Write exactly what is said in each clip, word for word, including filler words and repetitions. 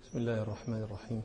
بسم الله الرحمن الرحيم.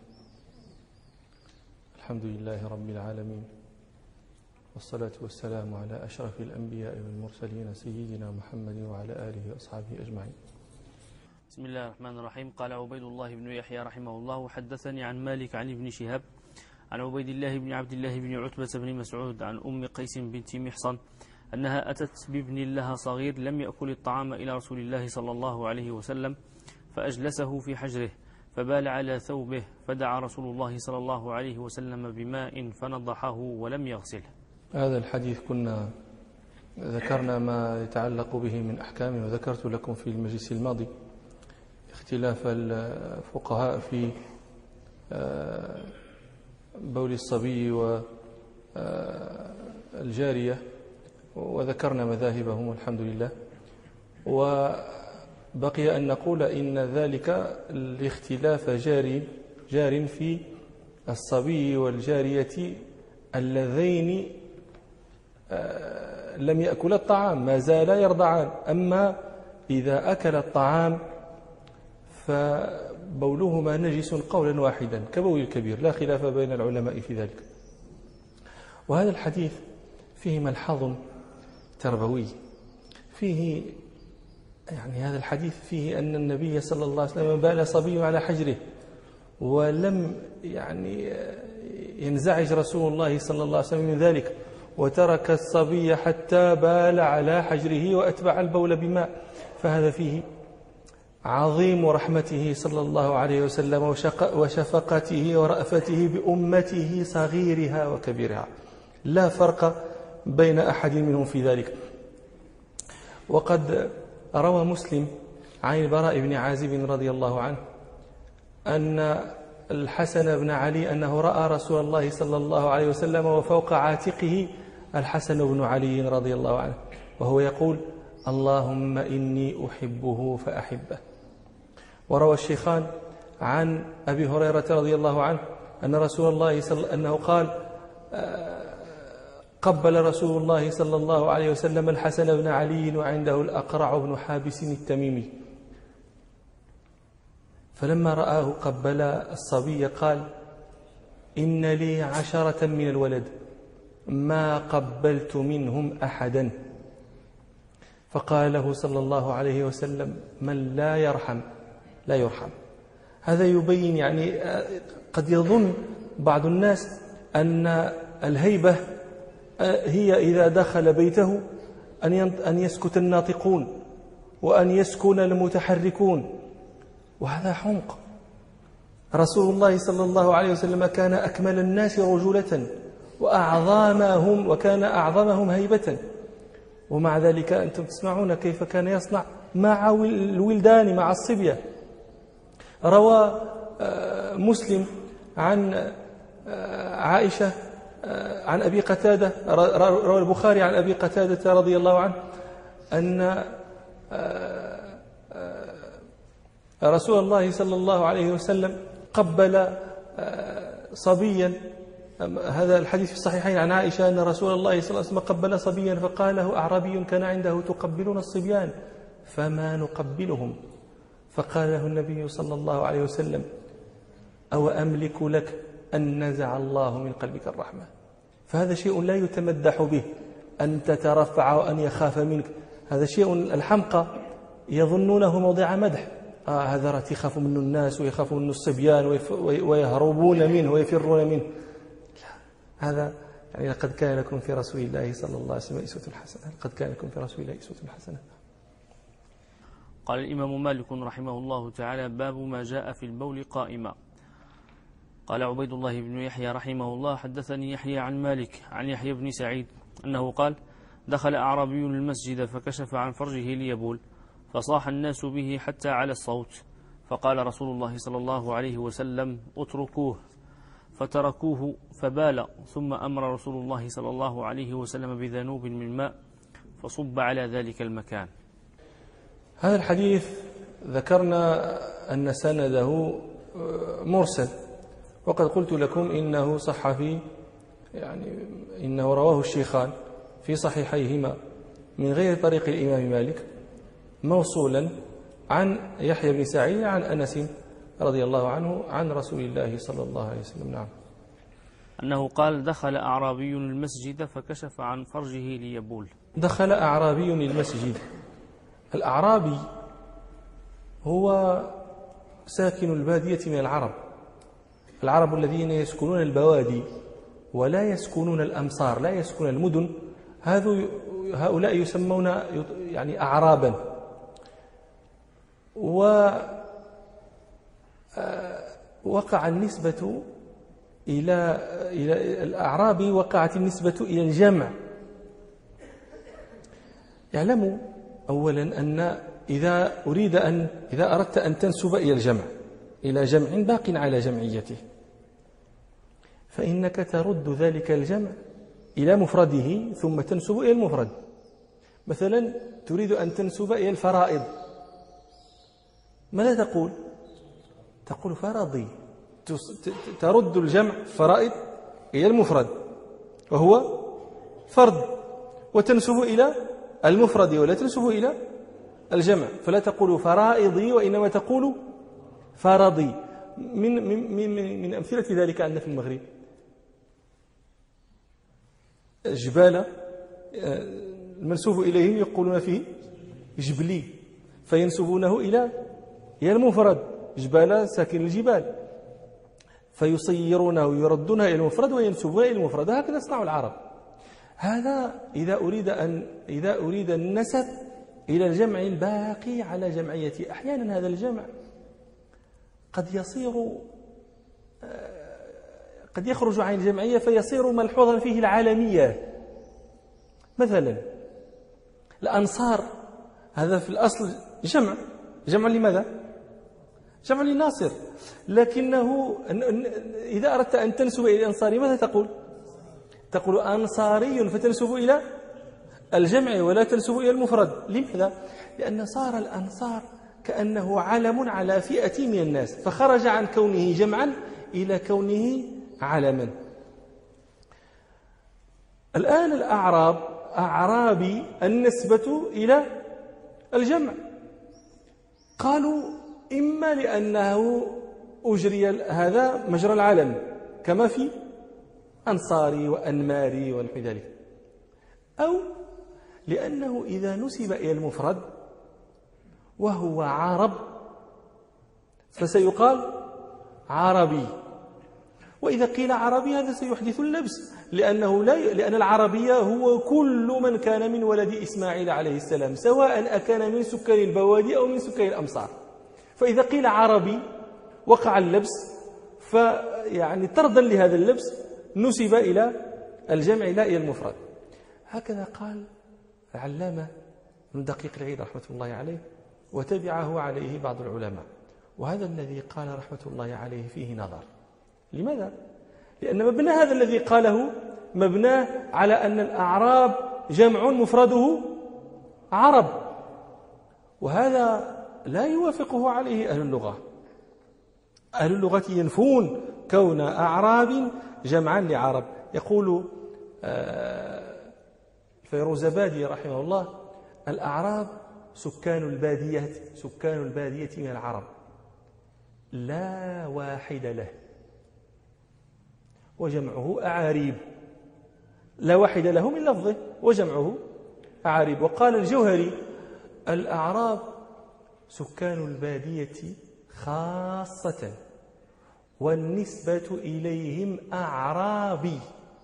الحمد لله رب العالمين، والصلاة والسلام على أشرف الأنبياء والمرسلين سيدنا محمد وعلى آله وأصحابه أجمعين. بسم الله الرحمن الرحيم. قال عبيد الله بن يحيى رحمه الله: حدثني عن مالك عن ابن شهاب عن عبيد الله بن عبد الله بن عتبة بن مسعود عن أم قيس بنت محصن أنها أتت بابن لها صغير لم يأكل الطعام إلى رسول الله صلى الله عليه وسلم فأجلسه في حجره فبال على ثوبه فدعا رسول الله صلى الله عليه وسلم بماء فنضحه ولم يغسله. هذا الحديث كنا ذكرنا ما يتعلق به من أحكام، وذكرت لكم في المجلس الماضي اختلاف الفقهاء في بول الصبي والجارية، وذكرنا مذاهبهم والحمد لله. وبقي أن نقول إن ذلك الاختلاف جاري جار في الصبي والجارية اللذين لم يأكل الطعام، ما زالا يرضعان. أما إذا أكل الطعام فبولهما نجس قولا واحدا كبول الكبير، لا خلاف بين العلماء في ذلك. وهذا الحديث فيه ملحظ تربوي، فيه يعني هذا الحديث فيه أن النبي صلى الله عليه وسلم بال صبي على حجره، ولم يعني ينزعج رسول الله صلى الله عليه وسلم من ذلك، وترك الصبي حتى بال على حجره وأتبع البول بماء. فهذا فيه عظيم رحمته صلى الله عليه وسلم وشفقته ورأفته بأمته صغيرها وكبيرها، لا فرق بين أحد منهم في ذلك. وقد روى مسلم عن البراء بن عازب رضي الله عنه أن الحسن بن علي أنه رأى رسول الله صلى الله عليه وسلم وفوق عاتقه الحسن بن علي رضي الله عنه وهو يقول: اللهم إني أحبه فأحبه. وروى الشيخان عن أبي هريرة رضي الله عنه أن رسول الله صلى أنه قال: قبل رسول الله صلى الله عليه وسلم الحسن بن علي وعنده الأقرع بن حابس التميمي، فلما رآه قبل الصبي قال: إن لي عشرة من الولد ما قبلت منهم أحدا. فقال له صلى الله عليه وسلم: من لا يرحم لا يرحم. هذا يبين يعني قد يظن بعض الناس أن الهيبة هي إذا دخل بيته أن يسكت الناطقون وأن يسكن المتحركون، وهذا حمق. رسول الله صلى الله عليه وسلم كان أكمل الناس رجولة وأعظمهم وكان أعظمهم هيبة، ومع ذلك أنتم تسمعون كيف كان يصنع مع الولدان مع الصبية. روى مسلم عن عائشة عن أبي قتادة، روى البخاري عن أبي قتادة رضي الله عنه أن رسول الله صلى الله عليه وسلم قبل صبيا. هذا الحديث في الصحيحين عن عائشة أن رسول الله صلى الله عليه وسلم قبل صبيا فقال له أعرابي كان عنده: تقبلون الصبيان فما نقبلهم؟ فقال له النبي صلى الله عليه وسلم: أو أملك لك أن نزع الله من قلبك الرحمة. فهذا شيء لا يتمدح به، أن تترفع وأن يخاف منك. هذا شيء الحمقى يظنونه موضع مدح. آه هذا راه يخاف منه الناس ويخاف منه الصبيان ويهربون منه ويفرون منه. لا، هذا يعني لقد كان لكم في رسول الله صلى الله عليه وسلم أسوة حسنة. لقد كان لكم في رسول الله أسوة حسنة. قال الإمام مالك رحمه الله تعالى: باب ما جاء في البول قائما. قال عبيد الله بن يحيى رحمه الله: حدثني يحيى عن مالك عن يحيى بن سعيد أنه قال: دخل أعرابي المسجد فكشف عن فرجه ليبول، فصاح الناس به حتى على الصوت، فقال رسول الله صلى الله عليه وسلم: اتركوه، فتركوه فبال، ثم أمر رسول الله صلى الله عليه وسلم بذنوب من ماء فصب على ذلك المكان. هذا الحديث ذكرنا أن سنده مرسل، وقد قلت لكم إنه صح في يعني إنه رواه الشيخان في صحيحيهما من غير طريق الإمام مالك موصولا عن يحيى بن سعيد عن أنس رضي الله عنه عن رسول الله صلى الله عليه وسلم. نعم. أنه قال دخل أعرابي المسجد فكشف عن فرجه ليبول. دخل أعرابي المسجد. الأعرابي هو ساكن البادية من العرب، العرب الذين يسكنون البوادي ولا يسكنون الأمصار، لا يسكنون المدن، هؤلاء يسمون يعني أعرابا. ووقع النسبة إلى إلى الأعراب، وقعت النسبة إلى الجمع. اعلموا أولا أن إذا أريد أن إذا أردت أن تنسب إلى الجمع، إلى جمع باق على جمعيته، فإنك ترد ذلك الجمع إلى مفرده ثم تنسب إلى المفرد. مثلا تريد أن تنسب إلى الفرائض، ماذا تقول؟ تقول فرضي، ترد الجمع فرائض إلى المفرد وهو فرض، وتنسب إلى المفرد ولا تنسب إلى الجمع، فلا تقول فرائضي وإنما تقول فرضي. من من من, من أمثلة ذلك عندنا في المغرب الجبال، المنسوب إليهم يقولون فيه جبلي، فينسبونه إلى إلى المفرد، جبال ساكن الجبال، فيصيرونه ويردونه إلى المفرد وينسبونه إلى المفرد. هكذا يصنع العرب. هذا إذا أريد أن إذا أريد النسب إلى الجمع الباقي على جمعيته. أحيانا هذا الجمع قد يصير قد يخرج عن الجمعية فيصير ملحوظا فيه العالمية. مثلا الأنصار، هذا في الأصل جمع، جمع لماذا؟ جمع لناصر، لكنه إذا أردت أن تنسب إلى الأنصاري ماذا تقول؟ تقول أنصاري، فتنسب إلى الجمع ولا تنسب إلى المفرد. لماذا؟ لأن صار الأنصار كأنه علم على فئة من الناس، فخرج عن كونه جمعا إلى كونه علما. الآن الأعراب أعرابي النسبة إلى الجمع، قالوا إما لأنه أجري هذا مجرى العلم كما في أنصاري وأنماري ونحو ذلك، أو لأنه إذا نسب إلى المفرد وهو عرب فسيقال عربي، وإذا قيل عربي هذا سيحدث اللبس، لأنه لا لأن العربية هو كل من كان من ولد إسماعيل عليه السلام، سواء أكان من سكان البوادي أو من سكان الأمصار. فإذا قيل عربي وقع اللبس، فيعني طردا لهذا اللبس نسب إلى الجمع لا إلى المفرد. هكذا قال العلامة ابن دقيق العيد رحمة الله عليه، وتبعه عليه بعض العلماء. وهذا الذي قال رحمة الله عليه فيه نظر. لماذا؟ لأن مبنى هذا الذي قاله مبناه على أن الأعراب جمع مفرده عرب، وهذا لا يوافقه عليه أهل اللغة. أهل اللغة ينفون كون أعراب جمعا لعرب. يقول الفيروزبادي رحمه الله: الأعراب سكان البادية سكان البادية من العرب لا واحد له، وجمعه أعاريب. لا واحد له من لفظه وجمعه أعاريب. وقال الجوهري: الأعراب سكان البادية خاصة، والنسبة إليهم أعرابي،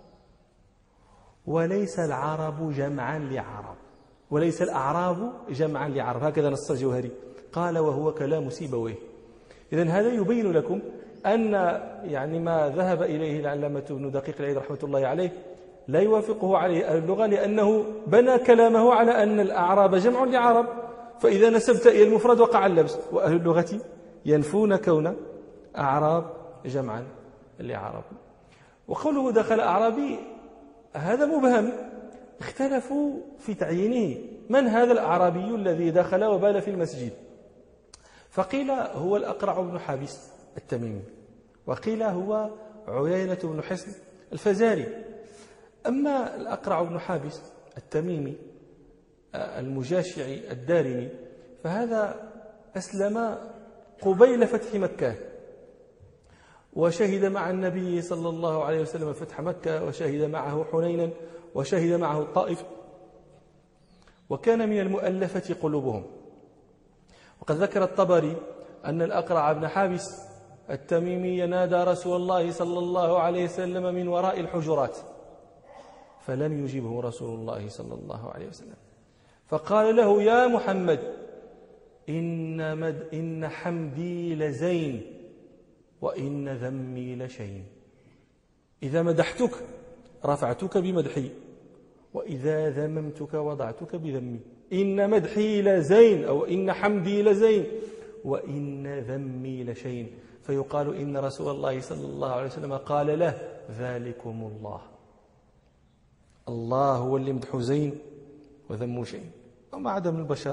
وليس العرب جمعا لعرب، وليس الأعراب جمعا لعرب. هكذا نص الجوهري، قال وهو كلام سيبويه. إذن هذا يبين لكم أن يعني ما ذهب إليه العلامة ابن دقيق العيد رحمة الله عليه لا يوافقه عليه أهل اللغة، لأنه بنى كلامه على أن الأعراب جمع لعرب، فإذا نسبت إلى المفرد وقع اللبس. وأهل اللغة ينفون كون أعراب جمعا لعرب. وقوله دخل أعرابي هذا مبهم، اختلفوا في تعيينه. من هذا الأعرابي الذي دخل وبال في المسجد؟ فقيل هو الأقرع بن حابس التميمي، وقيل هو عيينة بن حصن الفزاري. أما الأقرع بن حابس التميمي المجاشعي الدارمي فهذا أسلم قبيل فتح مكة، وشهد مع النبي صلى الله عليه وسلم فتح مكة، وشهد معه حنينا، وشهد معه الطائف، وكان من المؤلفة قلوبهم. وقد ذكر الطبري أن الأقرع بن حابس التميمي نادى رسول الله صلى الله عليه وسلم من وراء الحجرات، فلم يجبه رسول الله صلى الله عليه وسلم، فقال له: يا محمد، إن, مد إن حمدي لزين وإن ذمي لشين. إذا مدحتك رفعتك بمدحي، وإذا ذممتك وضعتك بذمي. إن مدحي لزين أو إن حمدي لزين وإن ذمي لشين. فيقال إن رسول الله صلى الله عليه وسلم قال له: ذلكم الله. الله هو اللي مدحه زين وذمه شين، وما عدا من البشر.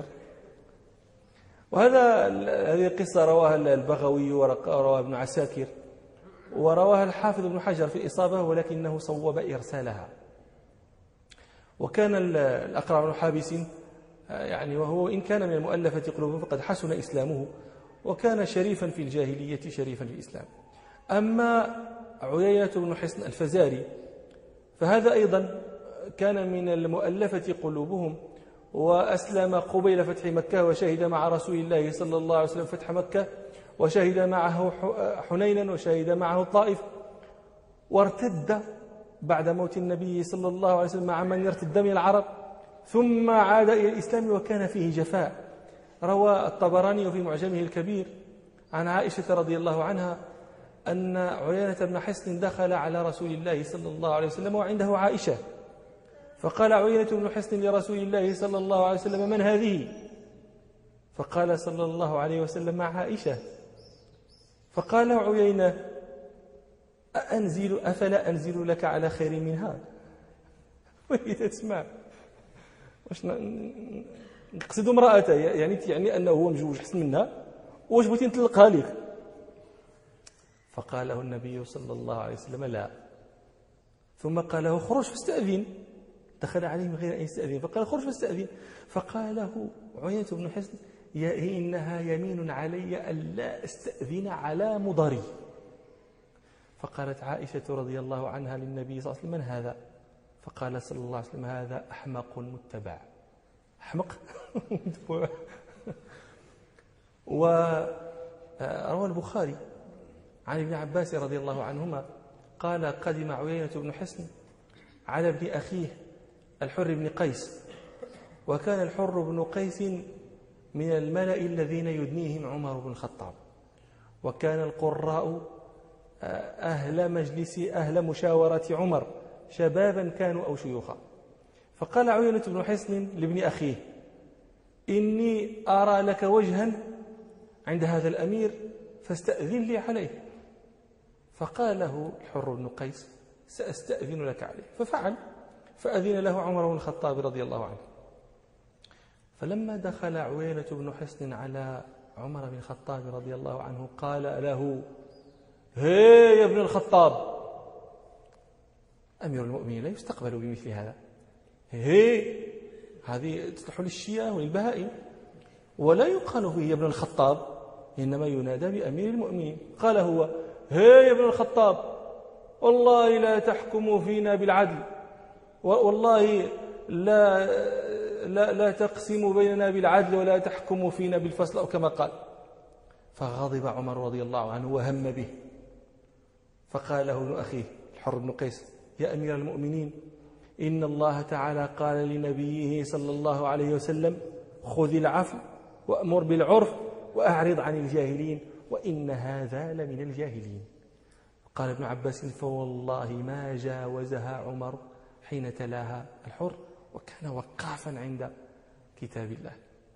وهذا هذه القصة رواها البغوي ورواها ابن عساكر ورواها الحافظ ابن حجر في الإصابة، ولكنه صوب إرسالها. وكان الأقرع بن حابس يعني وهو إن كان من المؤلفة قلوبهم فقد حسن إسلامه، وكان شريفا في الجاهلية شريفا في الإسلام. أما عيينة بن حصن الفزاري فهذا أيضا كان من المؤلفة قلوبهم، وأسلم قبيل فتح مكة، وشهد مع رسول الله صلى الله عليه وسلم فتح مكة، وشهد معه حنينا، وشهد معه الطائف، وارتد بعد موت النبي صلى الله عليه وسلم مع من يرتد من العرب، ثم عاد إلى الإسلام وكان فيه جفاء. روى الطبراني في معجمه الكبير عن عائشة رضي الله عنها أن عيينة بن حصن دخل على رسول الله صلى الله عليه وسلم وعنده عائشة، فقال عيينة بن حصن لرسول الله صلى الله عليه وسلم: من هذه؟ فقال صلى الله عليه وسلم: مع عائشة. فقال عيينة: أأنزل أفلا أنزل لك على خير منها؟ وإذا تسمع واش نقصد امرأته، يعني يعني أنه هو مجوج حسن منها، واش بغيتي نطلقها لك؟ فقال له النبي صلى الله عليه وسلم: لا. ثم قال له: خرج فاستأذن. دخل عليه من غير أن يستأذن، فقال: خرج فاستأذن. فقال له عيينة بن حصن: إنها يمين علي ألا أستأذن على مضري. فقالت عائشة رضي الله عنها للنبي صلى الله عليه وسلم: من هذا؟ فقال صلى الله عليه وسلم: هذا أحمق متبع. أحمق متبع. وروى البخاري عن ابن عباس رضي الله عنهما قال: قدم عيينة بن حصن على ابن أخيه الحر بن قيس، وكان الحر بن قيس من الملأ الذين يدنيهم عمر بن الخطاب، وكان القراء أهل مجلس أهل مشاورة عمر شبابا كانوا أو شيوخا. فقال عيينة بن حصن لابن أخيه: إني أرى لك وجها عند هذا الأمير فاستأذن لي عليه. فقال له الحر بن قيس: سأستأذن لك عليه. ففعل، فأذن له عمر بن الخطاب رضي الله عنه. فلما دخل عيينة بن حصن على عمر بن الخطاب رضي الله عنه قال له: هي يا ابن الخطاب، أمير المؤمنين لا يستقبل بمثل هذا. هي هذه تصلح للشياه وللبهائم، ولا يقال فيه يا ابن الخطاب، إنما ينادى بأمير المؤمنين. قال هو: هي يا ابن الخطاب، والله لا تحكم فينا بالعدل، والله لا, لا, لا تقسم بيننا بالعدل ولا تحكم فينا بالفصل، أو كما قال. فغضب عمر رضي الله عنه وهم به، فقال له ابن أخيه الحر بن قيس: يا أمير المؤمنين، إن الله تعالى قال لنبيه صلى الله عليه وسلم: خذ العفو وأمر بالعرف وأعرض عن الجاهلين، وإن هذا لمن الجاهلين. قال ابن عباس: فوالله ما جاوزها عمر حين تلاها الحر، وكان وقافا عند كتاب الله.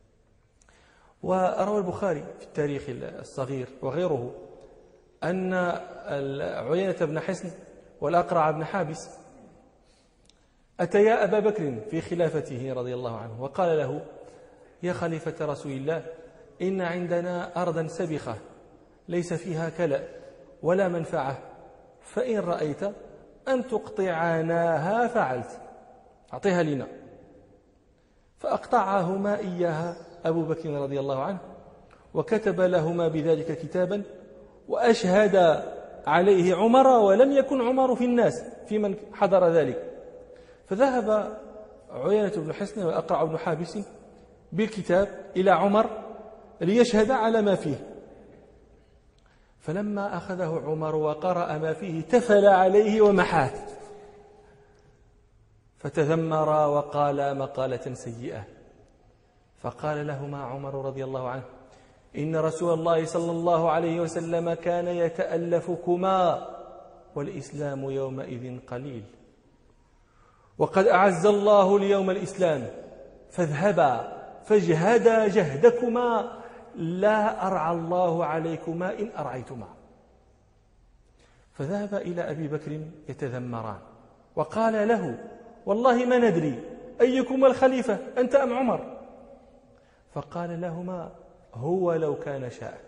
وروى البخاري في التاريخ الصغير وغيره أن عيينة بن حصن والأقرع بن حابس أتيا أبا بكر في خلافته رضي الله عنه، وقال له: يا خليفة رسول الله، إن عندنا أرضا سبخة ليس فيها كلأ ولا منفعة، فإن رأيت أن تقطعناها فعلت، أعطيها لنا. فأقطعهما إياها أبو بكر رضي الله عنه، وكتب لهما بذلك كتابا وأشهد عليه عمر، ولم يكن عمر في الناس في من حضر ذلك. فذهب عيينة بن حصن وأقرع بن حابس بالكتاب إلى عمر ليشهد على ما فيه. فلما أخذه عمر وقرأ ما فيه تفل عليه ومحاه، فتذمر وقال مقالة سيئة. فقال لهما عمر رضي الله عنه: إن رسول الله صلى الله عليه وسلم كان يتألفكما والإسلام يومئذ قليل، وقد أعز الله اليوم الإسلام، فاذهبا فاجهدا جهدكما، لا أرعى الله عليكما إن أرعيتما. فذهب إلى أبي بكر يتذمران، وقال له: والله ما ندري أيكما الخليفة أنت أم عمر؟ فقال لهما: هو لو كان شاء.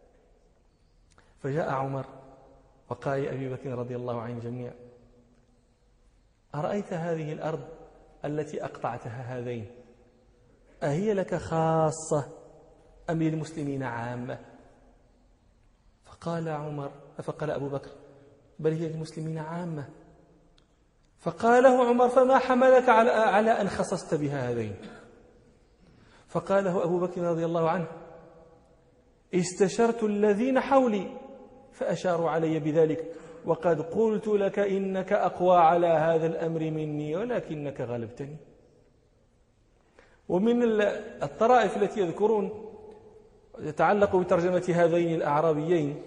فجاء عمر وقال لأبي بكر رضي الله عن الجميع: أرأيت هذه الأرض التي أقطعتها هذين أهي لك خاصة أم للمسلمين عامة؟ فقال عمر فقال أبو بكر: بل هي للمسلمين عامة. فقال له عمر: فما حملك على على أن خصصت بها هذين؟ فقال له أبو بكر رضي الله عنه: استشرت الذين حولي فأشاروا علي بذلك، وقد قلت لك إنك أقوى على هذا الأمر مني ولكنك غلبتني. ومن الطرائف التي يذكرون يتعلق بترجمة هذين الأعرابيين،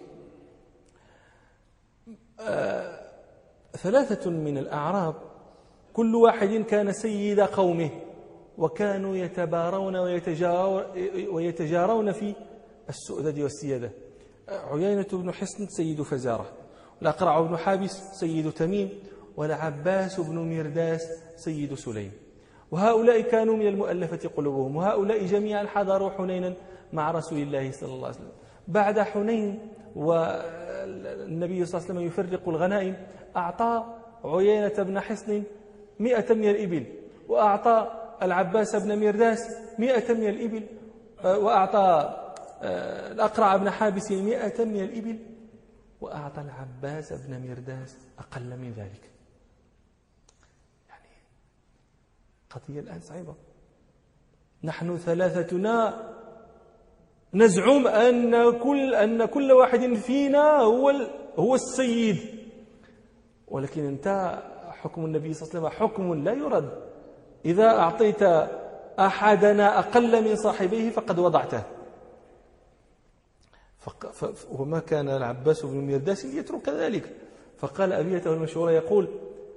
آه ثلاثة من الأعراب كل واحد كان سيد قومه، وكانوا يتبارون ويتجارون في السؤدد والسيادة. عيينة بن حصن سيد فزارة، والأقرع بن حابس سيد تميم، والعباس بن مرداس سيد سليم. وهؤلاء كانوا من المؤلفة قلوبهم، وهؤلاء جميعا حضروا حنينا مع رسول الله صلى الله عليه وسلم. بعد حنين والنبي صلى الله عليه وسلم يفرق الغنائم، أعطى عيينة بن حصن مئة من الإبل، وأعطى العباس بن مرداس مئة من الإبل، وأعطى الأقرع بن حابس مئة من الإبل، وأعطى العباس بن مرداس أقل من ذلك. يعني قضية الآن صعبة. نحن ثلاثتنا نزعم أن كل أن كل واحد فينا هو هو السيد، ولكن انت حكم النبي صلى الله عليه وسلم حكم لا يرد. إذا أعطيت أحدنا أقل من صاحبيه فقد وضعته. وما كان العباس بن مرداس يترك ذلك، فقال أبيته المشهورة يقول: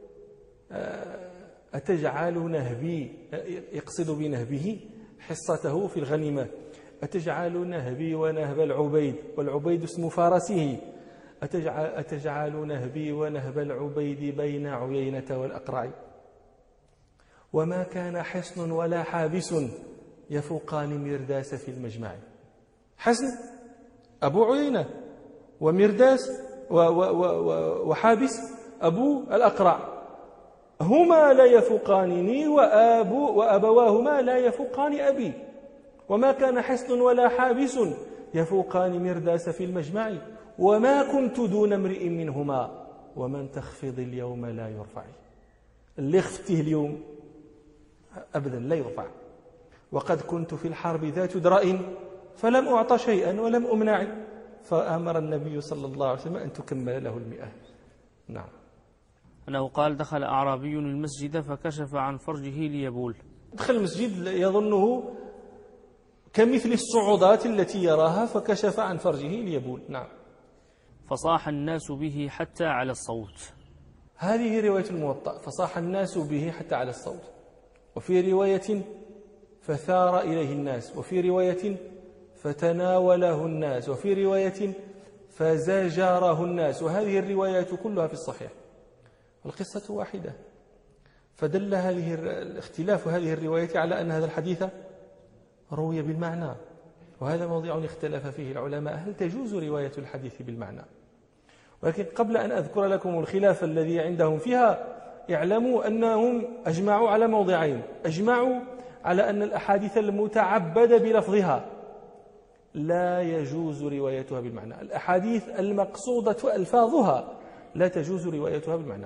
أتجعل نهبي، يقصد بنهبه حصته في الغنيمة، أتجعل نهبي ونهب العبيد، والعبيد اسم فارسه، أتجعل, أتجعل نهبي ونهب العبيد بين عيينة والأقرع، وما كان حصن ولا حابس يفوقان مرداس في المجمع. حصن أبو عيينة، ومرداس وحابس أبو الأقرع، هما لا يفوقانني وأبو وأبواهما لا يفوقان أبي، وما كان حصن ولا حابس يفوقان مرداس في المجمع، وما كنت دون امرئ منهما، ومن تخفض اليوم لا يرفع. اللي خفته اليوم أبدا لا يرفع. وقد كنت في الحرب ذات درء فلم أعط شيئا ولم أمنع، فأمر النبي صلى الله عليه وسلم أن تكمل له المئة. نعم. أنه قال: دخل أعرابي المسجد فكشف عن فرجه ليبول. دخل المسجد يظنه كمثل الصعودات التي يراها، فكشف عن فرجه ليبول. نعم. فصاح الناس به حتى على الصوت. هذه رواية الموطأ، فصاح الناس به حتى على الصوت. وفي رواية فثار إليه الناس، وفي رواية فتناوله الناس، وفي رواية فزجره الناس. وهذه الروايات كلها في الصحيح، والقصة واحدة. فدل هذه الاختلاف هذه الروايات على أن هذا الحديث روي بالمعنى، وهذا موضوع اختلف فيه العلماء: هل تجوز رواية الحديث بالمعنى؟ ولكن قبل أن أذكر لكم الخلاف الذي عندهم فيها، اعلموا أنهم أجمعوا على موضعين. أجمعوا على أن الأحاديث المتعبد بلفظها لا يجوز روايتها بالمعنى. الأحاديث المقصودة ألفاظها لا تجوز روايتها بالمعنى.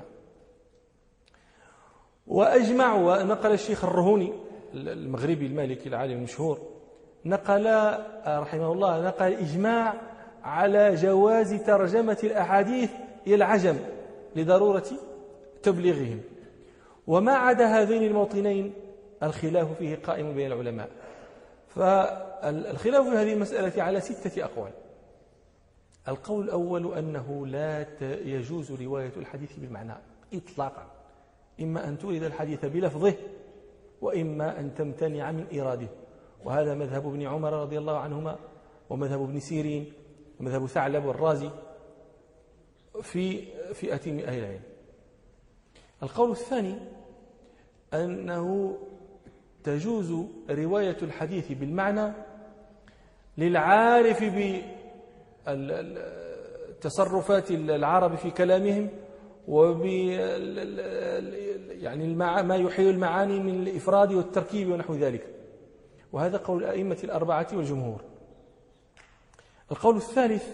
وأجمع، ونقل الشيخ الرهوني المغربي المالكي العالم المشهور، نقل رحمه الله نقل إجماع على جواز ترجمة الأحاديث إلى العجم لضرورة تبليغهم. وما عدا هذين الموطنين الخلاف فيه قائم بين العلماء. فالخلاف في هذه المسألة على ستة أقوال. القول الأول أنه لا يجوز رواية الحديث بالمعنى إطلاقا، إما أن تورد الحديث بلفظه وإما أن تمتنع من إراده، وهذا مذهب ابن عمر رضي الله عنهما ومذهب ابن سيرين ومذهب ثعلب والرازي في فئة من أهل العلم. القول الثاني أنه تجوز رواية الحديث بالمعنى للعارف بتصرفات العرب في كلامهم وب يعني ما يحيل المعاني من الإفراد والتركيب ونحو ذلك، وهذا قول الأئمة الأربعة والجمهور. القول الثالث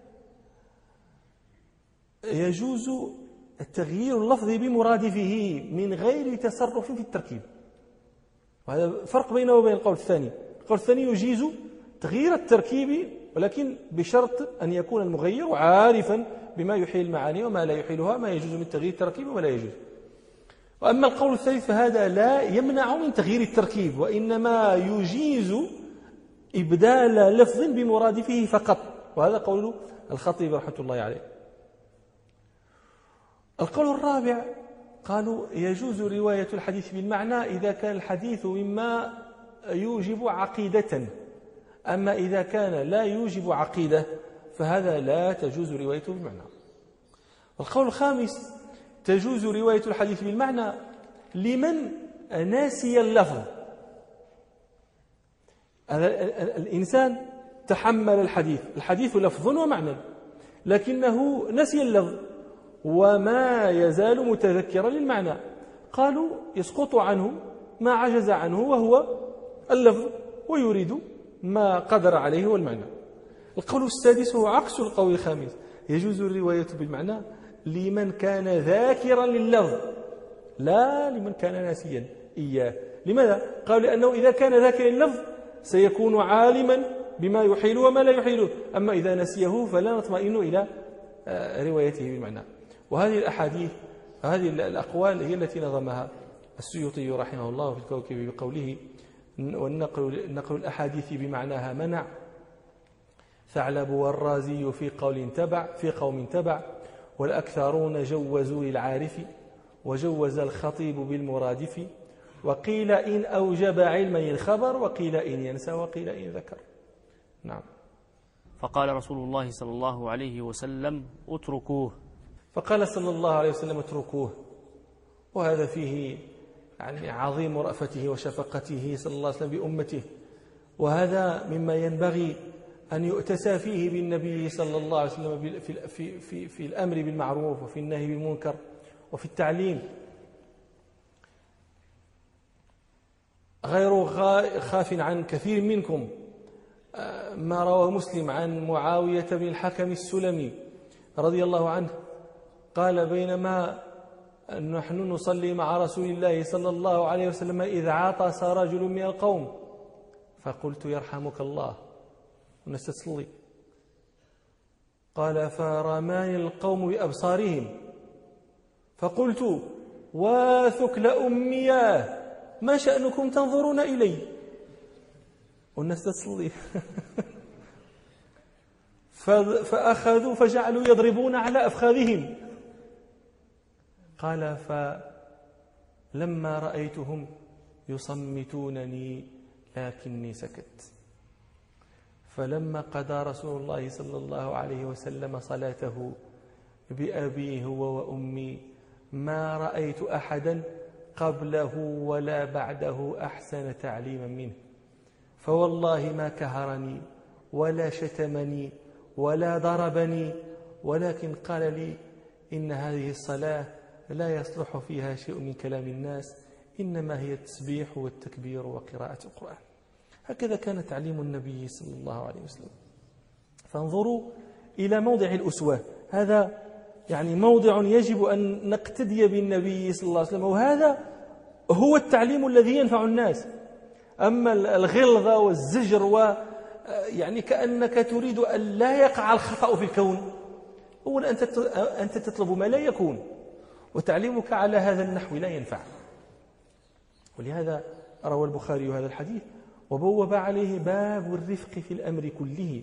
يجوز التغيير اللفظي بمرادفه من غير تصرف في التركيب، وهذا فرق بينه وبين القول الثاني. القول الثاني يجيز تغيير التركيب ولكن بشرط أن يكون المغير عارفا بما يحيل المعاني وما لا يحيلها، ما يجوز من تغيير التركيب وما لا يجوز. وأما القول الثالث فهذا لا يمنع من تغيير التركيب، وإنما يجيز إبدال لفظ بمرادفه فقط، وهذا قول الخطيب رحمة الله عليه. القول الرابع قالوا يجوز رواية الحديث بالمعنى إذا كان الحديث مما يوجب عقيدة، أما إذا كان لا يوجب عقيدة فهذا لا تجوز روايته بالمعنى. القول الخامس تجوز رواية الحديث بالمعنى لمن ناسي اللفظ. الإنسان تحمل الحديث، الحديث لفظ ومعنى، لكنه نسي اللفظ وما يزال متذكرا للمعنى، قالوا يسقط عنه ما عجز عنه وهو اللفظ ويريد ما قدر عليه والمعنى. القول السادس هو عكس القول الخامس، يجوز الرواية بالمعنى لمن كان ذاكرا لللفظ لا لمن كان ناسيا إياه. لماذا؟ قالوا لأنه إذا كان ذاكرا لللفظ سيكون عالما بما يحيله وما لا يحيله، أما إذا نسيه فلا نطمئن إلى روايته بالمعنى. وهذه الأحاديث هذه الأقوال هي التي نظمها السيوطي رحمه الله في الكوكب بقوله والنقل نقل الأحاديث بمعناها منع، ثعلب والرازي في قول تبع في قوم تبع، والأكثرون جوزوا للعارف وجوز الخطيب بالمرادف، وقيل إن أوجب علما الخبر وقيل إن ينسى وقيل إن ذكر. نعم. فقال رسول الله صلى الله عليه وسلم اتركوه. فقال صلى الله عليه وسلم اتركوه، وهذا فيه يعني عظيم رأفته وشفقته صلى الله عليه وسلم بأمته، وهذا مما ينبغي أن يؤتسى فيه بالنبي صلى الله عليه وسلم في, في, في, في الأمر بالمعروف وفي النهي بالمنكر وفي التعليم. غير خاف عن كثير منكم ما رواه مسلم عن معاوية بن الحكم السلمي رضي الله عنه قال بينما نحن نصلي مع رسول الله صلى الله عليه وسلم إذ عطس رجل من القوم فقلت يرحمك الله ونستصلي، قال فرماني القوم بأبصارهم فقلت واثكل أمياه ما شأنكم تنظرون إلي ونستصلي فأخذوا فجعلوا يضربون على أفخاذهم، قال فلما رأيتهم يصمتونني لكني سكت، فلما قضى رسول الله صلى الله عليه وسلم صلاته بأبي هو وأمي ما رأيت أحدا قبله ولا بعده أحسن تعليما منه، فوالله ما كهرني ولا شتمني ولا ضربني، ولكن قال لي إن هذه الصلاة لا يصلح فيها شيء من كلام الناس، إنما هي التسبيح والتكبير وقراءة القرآن. هكذا كان تعليم النبي صلى الله عليه وسلم. فانظروا إلى موضع الأسوة، هذا يعني موضع يجب أن نقتدي بالنبي صلى الله عليه وسلم، وهذا هو التعليم الذي ينفع الناس. أما الغلظة والزجر و يعني كأنك تريد أن لا يقع الخطأ في الكون، أولا أنت تطلب ما لا يكون، وتعليمك على هذا النحو لا ينفع. ولهذا روى البخاري هذا الحديث وبوب عليه باب الرفق في الأمر كله.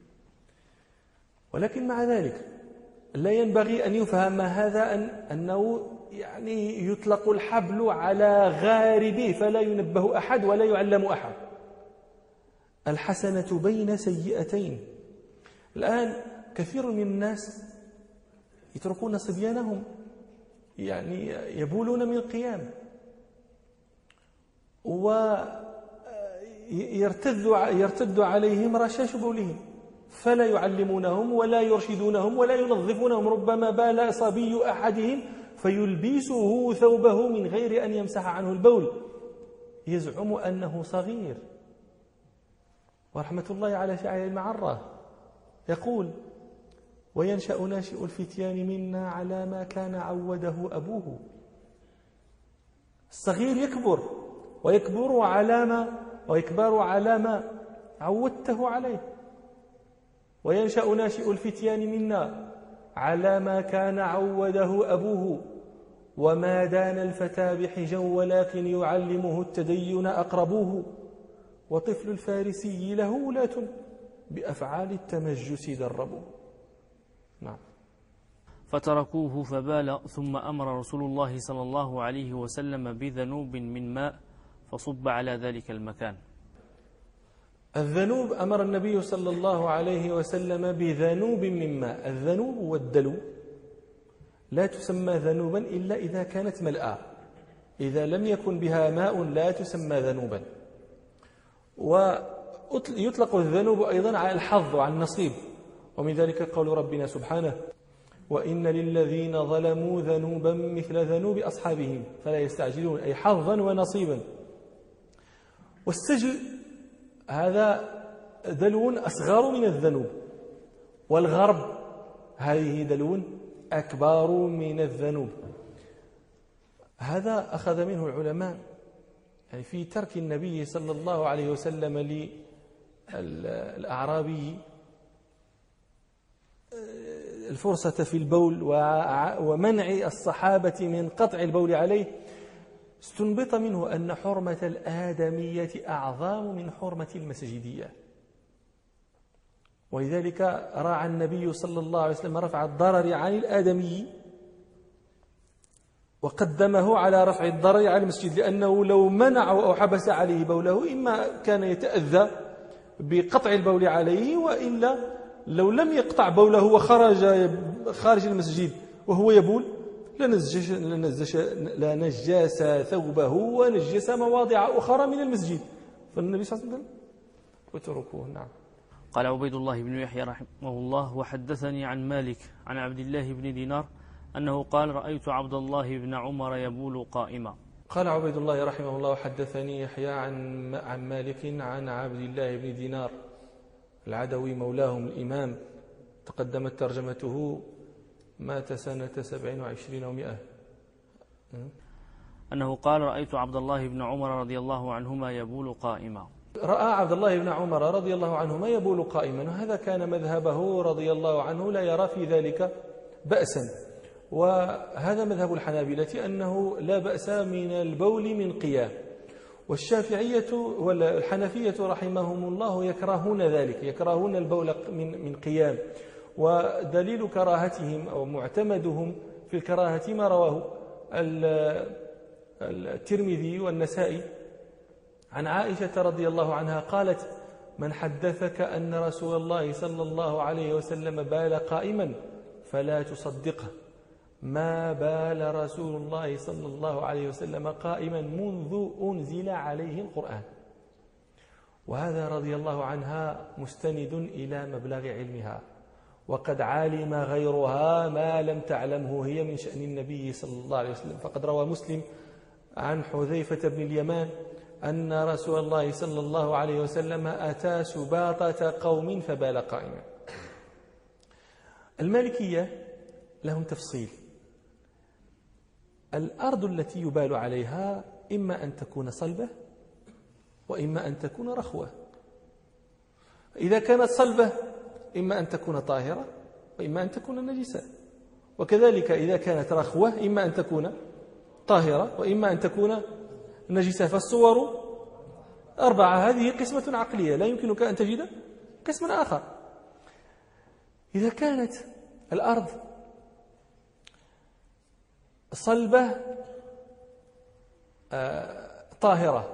ولكن مع ذلك لا ينبغي أن يفهم هذا أن أنه يعني يطلق الحبل على غاربه فلا ينبه أحد ولا يعلم أحد. الحسنة بين سيئتين. الآن كثير من الناس يتركون صبيانهم يعني يبولون من القيام، ويرتد يرتد عليهم رشاش بولهم، فلا يعلمونهم ولا يرشدونهم ولا ينظفونهم. ربما بال صبي أحدهم فيلبسه ثوبه من غير أن يمسح عنه البول، يزعم أنه صغير. ورحمة الله على شاعر المعرة يقول: وينشأ ناشئ الفتيان منا على ما كان عوده أبوه. الصغير يكبر ويكبر على ما ويكبر على ما عودته عليه. وينشأ ناشئ الفتيان منا على ما كان عوده أبوه، وما دان الفتى بحجا ولكن يعلمه التدين أقربوه. وطفل الفارسي له ولاة بأفعال التمجس دربوه. نعم. فتركوه فبال، ثم أمر رسول الله صلى الله عليه وسلم بذنوب من ماء فصب على ذلك المكان. الذنوب، أمر النبي صلى الله عليه وسلم بذنوب من ماء. الذنوب والدلو لا تسمى ذنوبا إلا إذا كانت ملأى، إذا لم يكن بها ماء لا تسمى ذنوبا. ويطلق الذنوب أيضا على الحظ وعلى النصيب، ومن ذلك قول ربنا سبحانه: وإن للذين ظلموا ذنوبا مثل ذنوب أصحابهم فلا يستعجلون، أي حظا ونصيبا. والسجل هذا دلو أصغر من الذنوب، والغرب هذه دلو أكبر من الذنوب. هذا أخذ منه العلماء يعني في ترك النبي صلى الله عليه وسلم للأعرابي الفرصة في البول ومنع الصحابة من قطع البول عليه، استنبط منه أن حرمة الآدمية أعظم من حرمة المسجدية. ولذلك راعى النبي صلى الله عليه وسلم رفع الضرر عن الآدمي وقدمه على رفع الضرر عن المسجد، لأنه لو منعه أو حبس عليه بوله إما كان يتأذى بقطع البول عليه، وإلا لو لم يقطع بوله وخرج خارج المسجد وهو يبول لنجس, لنجس, لنجس ثوبه ونجس مواضع أخرى من المسجد. فالنبي صلى الله عليه وسلم وتركوه. نعم. قال عبيد الله بن يحيى رحمه الله: وحدثني عن مالك عن عبد الله بن دينار أنه قال: رأيت عبد الله بن عمر يبول قائما. قال عبيد الله رحمه الله: وحدثني يحيى عن عن مالك عن عبد الله بن دينار العدوي مولاهم الإمام، تقدمت ترجمته، مات سنة سبع وعشرين ومئة. أنه قال: رأيت عبد الله بن عمر رضي الله عنهما يبول قائما. رأى عبد الله بن عمر رضي الله عنهما يبول قائما، وهذا كان مذهبه رضي الله عنه، لا يرى في ذلك بأسا. وهذا مذهب الحنابلة أنه لا بأس من البول من قيام، والشافعية والحنفية رحمهم الله يكرهون ذلك، يكرهون البول من من قيام. ودليل كراهتهم أو معتمدهم في الكراهة ما رواه الترمذي والنسائي عن عائشة رضي الله عنها قالت: من حدثك أن رسول الله صلى الله عليه وسلم بال قائما فلا تصدقه، ما بال رسول الله صلى الله عليه وسلم قائما منذ أنزل عليه القرآن. وهذا رضي الله عنها مستند إلى مبلغ علمها، وقد علم غيرها ما لم تعلمه هي من شأن النبي صلى الله عليه وسلم. فقد روى مسلم عن حذيفة بن اليمان أن رسول الله صلى الله عليه وسلم أتى سباطة قوم فبال قائما. المالكية لهم تفصيل. الأرض التي يبال عليها إما أن تكون صلبة وإما أن تكون رخوة. إذا كانت صلبة إما أن تكون طاهرة وإما أن تكون نجسة، وكذلك إذا كانت رخوة إما أن تكون طاهرة وإما أن تكون نجسة. فالصور أربعة. هذه قسمة عقلية، لا يمكنك أن تجد قسما آخر. إذا كانت الأرض صلبة طاهرة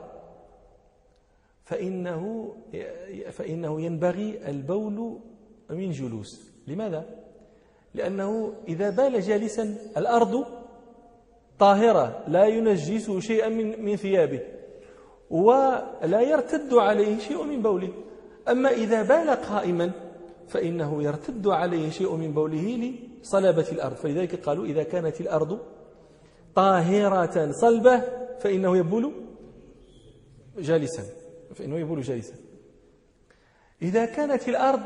فإنه فإنه ينبغي البول من جلوس. لماذا؟ لأنه إذا بال جالسا الأرض طاهرة لا ينجس شيئا من من ثيابه ولا يرتد عليه شيء من بوله. أما إذا بال قائما فإنه يرتد عليه شيء من بوله لصلابة الأرض. فلذلك قالوا إذا كانت الأرض طاهرة صلبة فإنه يبول جالسا فإنه يبول جالسا. إذا كانت الأرض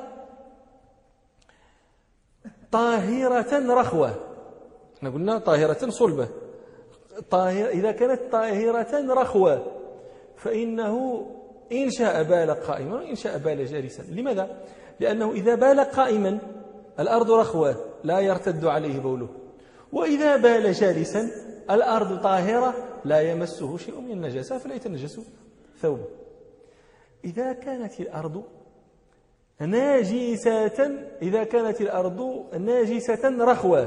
طاهرة رخوة، احنا قلنا طاهرة صلبة، طاهرة إذا كانت طاهرة رخوة فإنه إن شاء بال قائما وإن شاء بال جالسا. لماذا؟ لأنه إذا بال قائما الأرض رخوة لا يرتد عليه بوله، وإذا بال جالسا الأرض طاهرة لا يمسه شيء من النجاسة فلا يتنجس ثوبه. إذا كانت الأرض ناجسة إذا كانت الأرض ناجسة رخوة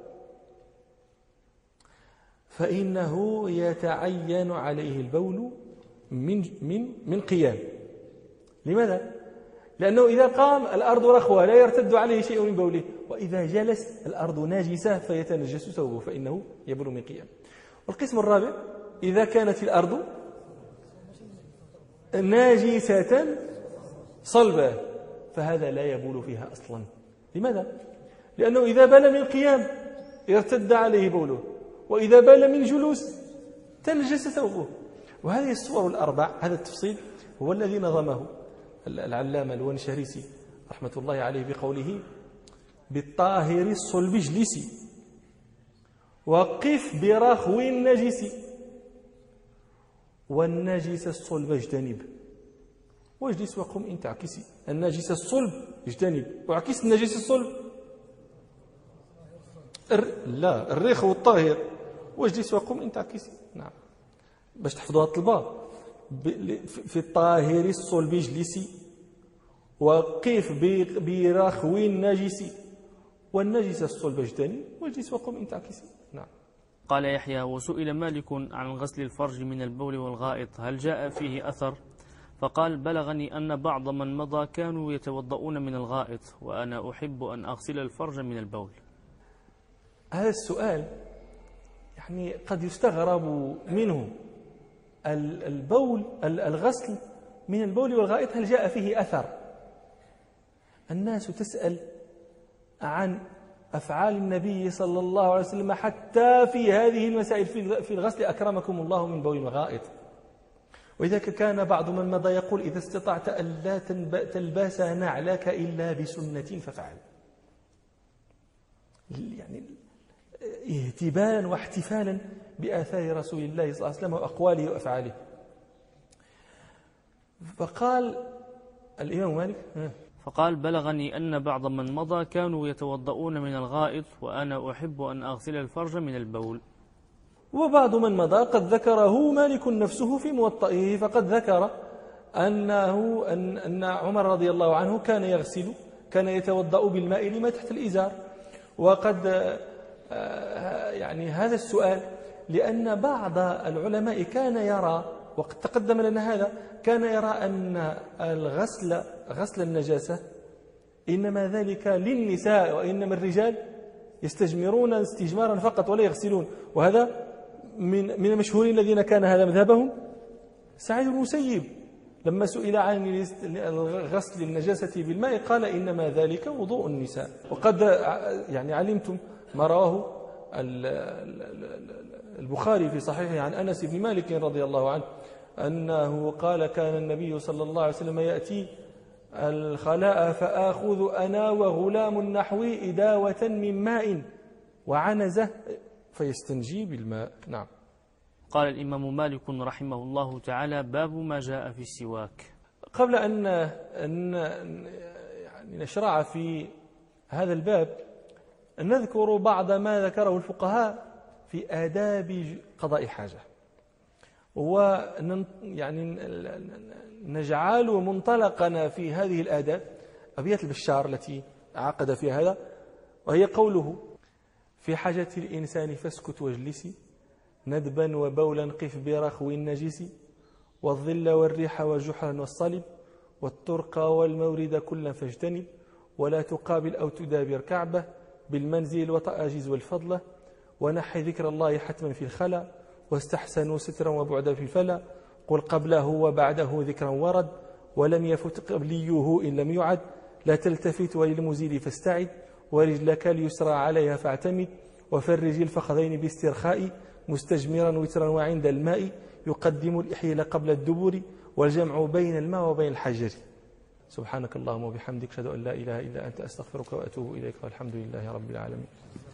فإنه يتعين عليه البول من من من قيام. لماذا؟ لأنه إذا قام الأرض رخوة لا يرتد عليه شيء من بوله، وإذا جلس الأرض ناجسة فيتنجس ثوبه فإنه يبول من قيام. والقسم الرابع إذا كانت الأرض ناجسة صلبة فهذا لا يبول فيها أصلا. لماذا؟ لأنه إذا بال من قيام يرتد عليه بوله، وإذا بال من جلوس تنجس ثوبه. وهذه الصور الأربع، هذا التفصيل هو الذي نظمه العلامة الونشريسي رحمة الله عليه بقوله: بالطاهر الصلب اجلسي وقف برخو النجس والنجس الصلب اجتنب واجلس وقم إن تعكسي. النجس الصلب اجتنب وعكس النجس الصلب الر... لا الريخ والطاهر واجلس وقم إن تعكسي. نعم، باش تحفظوا هذا الطلبة: في الطاهر الصلب اجلسي وقف برخو النجس والنجس الصلب اجتنب واجلس وقم إن تعكسي. نعم. قال يحيى: وسئل مالك عن غسل الفرج من البول والغائط هل جاء فيه أثر؟ فقال: بلغني أن بعض من مضى كانوا يتوضؤون من الغائط وأنا أحب أن أغسل الفرج من البول. هذا السؤال يعني قد يستغرب منه. البول الغسل من البول والغائط هل جاء فيه أثر؟ الناس تسأل عن أفعال النبي صلى الله عليه وسلم حتى في هذه المسائل في الغسل أكرمكم الله من بول وغائط. وإذا كان بعض من مضى يقول: إذا استطعت أن لا تلبس نعلك إلا بسنة ففعل. يعني اهتبالا واحتفالا بآثار رسول الله صلى الله عليه وسلم وأقواله وأفعاله. فقال الإمام مالك: فقال: بلغني أن بعض من مضى كانوا يتوضؤون من الغائط وأنا أحب أن أغسل الفرج من البول. وبعض من مضى قد ذكره مالك نفسه في موطئه، فقد ذكر أنه أن, أن عمر رضي الله عنه كان يغسل كان يتوضأ بالماء لما تحت الإزار. وقد يعني هذا السؤال لأن بعض العلماء كان يرى، وقد تقدم لنا هذا، كان يرى أن الغسل غسل النجاسة إنما ذلك للنساء، وإنما الرجال يستجمرون استجمارا فقط ولا يغسلون. وهذا من من المشهورين الذين كان هذا مذهبهم سعيد بن المسيب لما سئل عن غسل النجاسة بالماء قال: إنما ذلك وضوء النساء. وقد يعني علمتم ما رواه البخاري في صحيحه عن أنس بن مالك رضي الله عنه أنه قال كان النبي صلى الله عليه وسلم يأتي الخلاء فآخذ أنا وغلام نحوي إداوة من ماء وعنزة فيستنجي بالماء. نعم. قال الإمام مالك رحمه الله تعالى: باب ما جاء في السواك. قبل أن, أن يعني نشرع في هذا الباب نذكر بعض ما ذكره الفقهاء في آداب قضاء حاجة، ويعني نجعل منطلقنا في هذه الآداب أبيات البشار التي عقد في هذا، وهي قوله: في حاجة الإنسان فاسكت واجلسي، ندبا وبولا قف برخو النجس، والظل والريح وجحرا والصلب، والطرق والمورد كلا فاجتنب، ولا تقابل أو تدابر كعبة، بالمنزل وتأجز والفضلة، ونحي ذكر الله حتما في الخلا، واستحسنوا سترا وبعدا في الفلا، قل قبله وبعده ذكرا ورد، ولم يفت قبليه إن لم يعد، لا تلتفت وللمزيل فاستعد، ورجلك اليسرى عليها فاعتمد، وفرج الفخذين باسترخاء، مستجمرا وترا وعند الماء، يقدم الإحيل قبل الدبر، والجمع بين الماء وبين الحجر. سبحانك اللهم وبحمدك، أشهد أن لا إله إلا أنت، أستغفرك وأتوب إليك، والحمد لله رب العالمين.